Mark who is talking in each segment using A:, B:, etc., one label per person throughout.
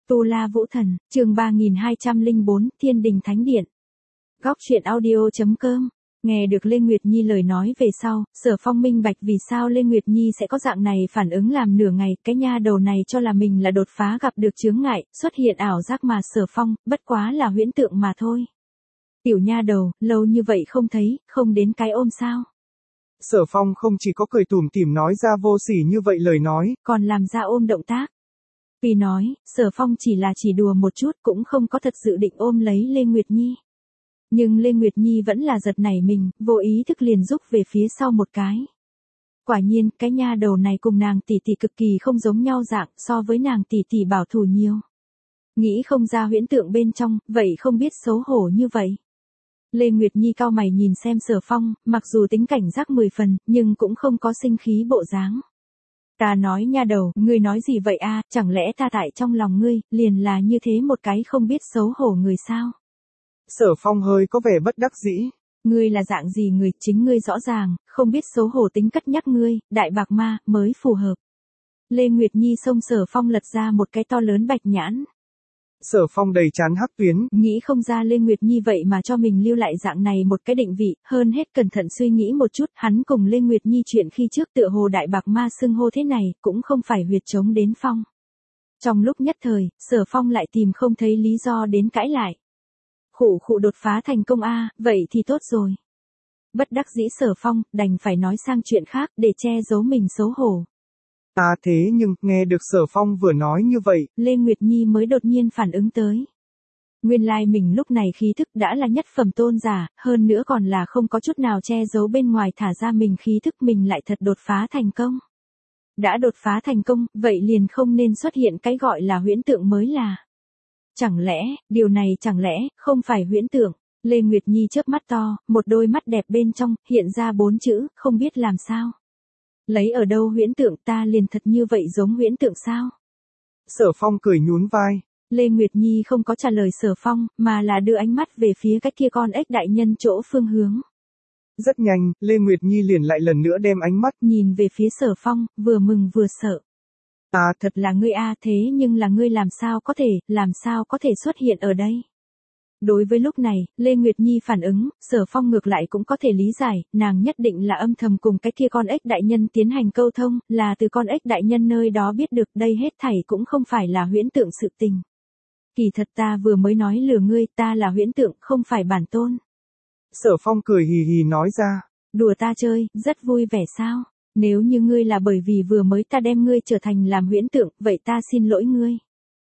A: Tu La Vũ Thần, chương 3204, Thiên Đình Thánh Điện. Góc truyện audio.com. Nghe được Lê Nguyệt Nhi lời nói về sau, Sở Phong minh bạch vì sao Lê Nguyệt Nhi sẽ có dạng này phản ứng làm nửa ngày, cái nha đầu này cho là mình là đột phá gặp được chướng ngại, xuất hiện ảo giác mà Sở Phong, bất quá là huyễn tượng mà thôi. Tiểu nha đầu, lâu như vậy không thấy, không đến cái ôm sao.
B: Sở Phong không chỉ có cười tủm tỉm nói ra vô sỉ như vậy lời nói,
A: còn làm ra ôm động tác. Vì nói, Sở Phong chỉ đùa một chút cũng không có thật sự định ôm lấy Lê Nguyệt Nhi. Nhưng Lê Nguyệt Nhi vẫn là giật nảy mình, vô ý thức liền rúc về phía sau một cái. Quả nhiên, cái nha đầu này cùng nàng tỷ tỷ cực kỳ không giống nhau dạng, so với nàng tỷ tỷ bảo thủ nhiều. Nghĩ không ra huyễn tượng bên trong, vậy không biết xấu hổ như vậy. Lê Nguyệt Nhi cau mày nhìn xem Sở Phong, mặc dù tính cảnh giác 10 phần, nhưng cũng không có sinh khí bộ dáng. Ta nói nha đầu, ngươi nói gì vậy a? Chẳng lẽ ta tại trong lòng ngươi, liền là như thế một cái không biết xấu hổ người sao?
B: Sở Phong hơi có vẻ bất đắc dĩ.
A: Ngươi là dạng gì người, chính ngươi rõ ràng, không biết xấu hổ tính cất nhắc ngươi, đại bạc ma, mới phù hợp. Lê Nguyệt Nhi xông Sở Phong lật ra một cái to lớn bạch nhãn.
B: Sở Phong đầy chán hắc tuyến.
A: Nghĩ không ra Lê Nguyệt Nhi vậy mà cho mình lưu lại dạng này một cái định vị, hơn hết cẩn thận suy nghĩ một chút, hắn cùng Lê Nguyệt Nhi chuyện khi trước tựa hồ đại bạc ma xưng hô thế này, cũng không phải huyệt chống đến Phong. Trong lúc nhất thời, Sở Phong lại tìm không thấy lý do đến cãi lại. Khụ đột phá thành công a, vậy thì tốt rồi. Bất đắc dĩ Sở Phong, đành phải nói sang chuyện khác để che giấu mình xấu hổ.
B: Thế nhưng, nghe được Sở Phong vừa nói như vậy,
A: Lê Nguyệt Nhi mới đột nhiên phản ứng tới. Nguyên lai mình lúc này khí thức đã là nhất phẩm tôn giả, hơn nữa còn là không có chút nào che giấu bên ngoài thả ra mình khí thức mình lại thật đột phá thành công. Đã đột phá thành công, vậy liền không nên xuất hiện cái gọi là huyễn tượng mới là. Chẳng lẽ, điều này chẳng lẽ, không phải huyễn tượng? Lê Nguyệt Nhi chớp mắt to, một đôi mắt đẹp bên trong, hiện ra 4 chữ, không biết làm sao. Lấy ở đâu huyễn tượng, ta liền thật như vậy giống huyễn tượng sao?
B: Sở Phong cười nhún vai.
A: Lê Nguyệt Nhi không có trả lời Sở Phong, mà là đưa ánh mắt về phía cái kia con ếch đại nhân chỗ phương hướng.
B: Rất nhanh, Lê Nguyệt Nhi liền lại lần nữa đem ánh mắt
A: nhìn về phía Sở Phong, vừa mừng vừa sợ. Thật là ngươi a, thế nhưng là ngươi làm sao có thể xuất hiện ở đây? Đối với lúc này, Lê Nguyệt Nhi phản ứng, Sở Phong ngược lại cũng có thể lý giải, nàng nhất định là âm thầm cùng cái kia con ếch đại nhân tiến hành câu thông, là từ con ếch đại nhân nơi đó biết được đây hết thảy cũng không phải là huyễn tượng sự tình. Kỳ thật ta vừa mới nói lừa ngươi, ta là huyễn tượng, không phải bản tôn.
B: Sở Phong cười hì hì nói ra.
A: Đùa ta chơi, rất vui vẻ sao? Nếu như ngươi là bởi vì vừa mới ta đem ngươi trở thành làm huyễn tượng, vậy ta xin lỗi ngươi.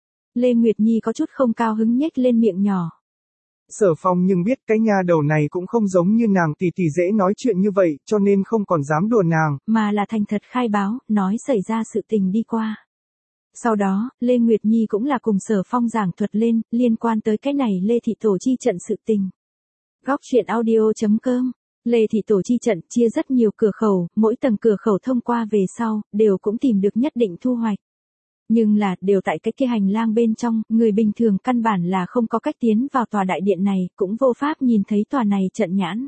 A: Lê Nguyệt Nhi có chút không cao hứng nhếch lên miệng nhỏ.
B: Sở Phong nhưng biết cái nha đầu này cũng không giống như nàng tỷ tỷ dễ nói chuyện như vậy, cho nên không còn dám đùa nàng.
A: Mà là thành thật khai báo, nói xảy ra sự tình đi qua. Sau đó, Lê Nguyệt Nhi cũng là cùng Sở Phong giảng thuật lên, liên quan tới cái này Lê Thị Tổ chi trận sự tình. Góc truyện audio.com. Lê Thị Tổ chi trận chia rất nhiều cửa khẩu, mỗi tầng cửa khẩu thông qua về sau, đều cũng tìm được nhất định thu hoạch. Nhưng là, đều tại cái kia hành lang bên trong, người bình thường căn bản là không có cách tiến vào tòa đại điện này, cũng vô pháp nhìn thấy tòa này trận nhãn.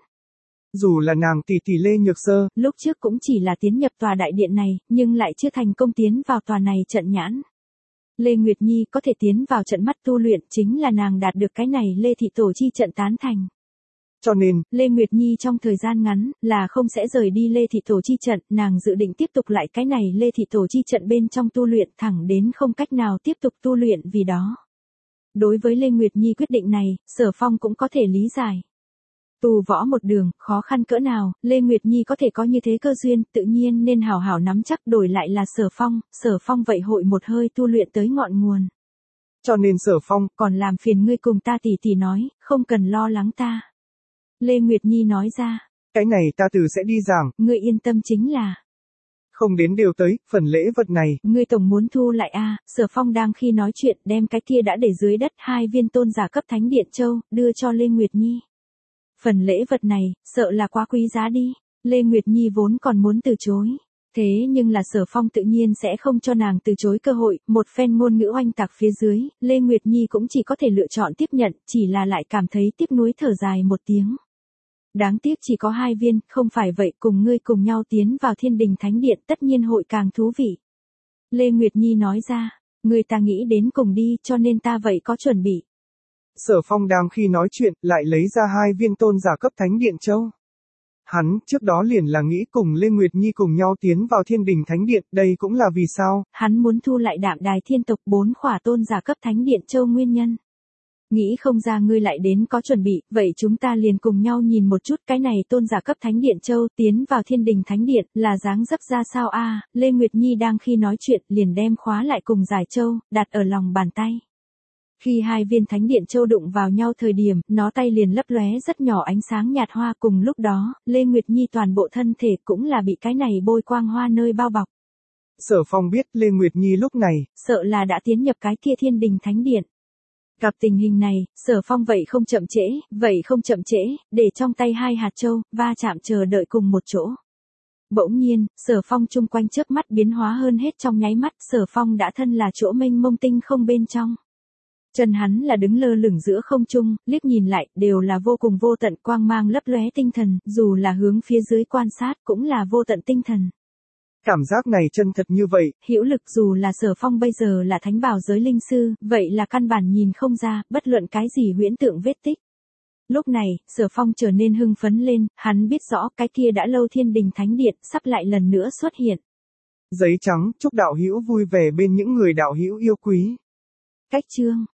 B: Dù là nàng tỷ tỷ Lê Nhược Sơ,
A: lúc trước cũng chỉ là tiến nhập tòa đại điện này, nhưng lại chưa thành công tiến vào tòa này trận nhãn. Lê Nguyệt Nhi có thể tiến vào trận mắt tu luyện chính là nàng đạt được cái này Lê Thị Tổ chi trận tán thành.
B: Cho nên,
A: Lê Nguyệt Nhi trong thời gian ngắn là không sẽ rời đi Lê Thị Tổ chi trận, nàng dự định tiếp tục lại cái này Lê Thị Tổ chi trận bên trong tu luyện thẳng đến không cách nào tiếp tục tu luyện vì đó. Đối với Lê Nguyệt Nhi quyết định này, Sở Phong cũng có thể lý giải. Tu võ một đường, khó khăn cỡ nào, Lê Nguyệt Nhi có thể có như thế cơ duyên, tự nhiên nên hảo hảo nắm chắc, đổi lại là Sở Phong vậy hội một hơi tu luyện tới ngọn nguồn.
B: Cho nên Sở Phong,
A: còn làm phiền ngươi cùng ta tỷ nói, không cần lo lắng ta. Lê Nguyệt Nhi nói ra.
B: Cái này ta từ sẽ đi giảng.
A: Ngươi yên tâm chính là.
B: Không đến đều tới, phần lễ vật này.
A: Ngươi tổng muốn thu lại a? Sở Phong đang khi nói chuyện đem cái kia đã để dưới đất 2 viên tôn giả cấp thánh điện châu, đưa cho Lê Nguyệt Nhi. Phần lễ vật này, sợ là quá quý giá đi. Lê Nguyệt Nhi vốn còn muốn từ chối. Thế nhưng là Sở Phong tự nhiên sẽ không cho nàng từ chối cơ hội, một phen ngôn ngữ oanh tạc phía dưới, Lê Nguyệt Nhi cũng chỉ có thể lựa chọn tiếp nhận, chỉ là lại cảm thấy tiếc nuối thở dài một tiếng. Đáng tiếc chỉ có 2 viên, không phải vậy cùng ngươi cùng nhau tiến vào Thiên Đình Thánh Điện tất nhiên hội càng thú vị. Lê Nguyệt Nhi nói ra, Người ta nghĩ đến cùng đi cho nên ta vậy có chuẩn bị.
B: Sở Phong đang khi nói chuyện, lại lấy ra 2 viên tôn giả cấp thánh điện châu. Hắn, trước đó liền là nghĩ cùng Lê Nguyệt Nhi cùng nhau tiến vào Thiên Đình Thánh Điện, đây cũng là vì sao?
A: Hắn muốn thu lại Đạm Đài Thiên tộc 4 khỏa tôn giả cấp thánh điện châu nguyên nhân. Nghĩ không ra ngươi lại đến có chuẩn bị, vậy chúng ta liền cùng nhau nhìn một chút cái này tôn giả cấp thánh điện châu tiến vào Thiên Đình Thánh Điện, là dáng dấp ra sao a? Lê Nguyệt Nhi đang khi nói chuyện, liền đem khóa lại cùng giải châu, đặt ở lòng bàn tay. Khi 2 viên thánh điện châu đụng vào nhau thời điểm, nó tay liền lấp lóe rất nhỏ ánh sáng nhạt hoa, cùng lúc đó, Lê Nguyệt Nhi toàn bộ thân thể cũng là bị cái này bôi quang hoa nơi bao bọc.
B: Sở Phong biết Lê Nguyệt Nhi lúc này,
A: sợ là đã tiến nhập cái kia Thiên Đình Thánh Điện. Gặp tình hình này, Sở Phong vậy không chậm trễ, để trong tay 2 hạt châu, va chạm chờ đợi cùng một chỗ. Bỗng nhiên, Sở Phong chung quanh chớp mắt biến hóa hơn hết trong nháy mắt, Sở Phong đã thân là chỗ mênh mông tinh không bên trong. Chân hắn là đứng lơ lửng giữa không trung, liếc nhìn lại, đều là vô cùng vô tận quang mang lấp lóe tinh thần, dù là hướng phía dưới quan sát cũng là vô tận tinh thần.
B: Cảm giác này chân thật như vậy,
A: Hữu lực dù là Sở Phong bây giờ là thánh bảo giới linh sư, vậy là căn bản nhìn không ra, bất luận cái gì huyễn tượng vết tích. Lúc này, Sở Phong trở nên hưng phấn lên, hắn biết rõ cái kia đã lâu Thiên Đình Thánh Điện sắp lại lần nữa xuất hiện.
B: Giấy trắng, chúc đạo hữu vui vẻ bên những người đạo hữu yêu quý.
A: Cách chương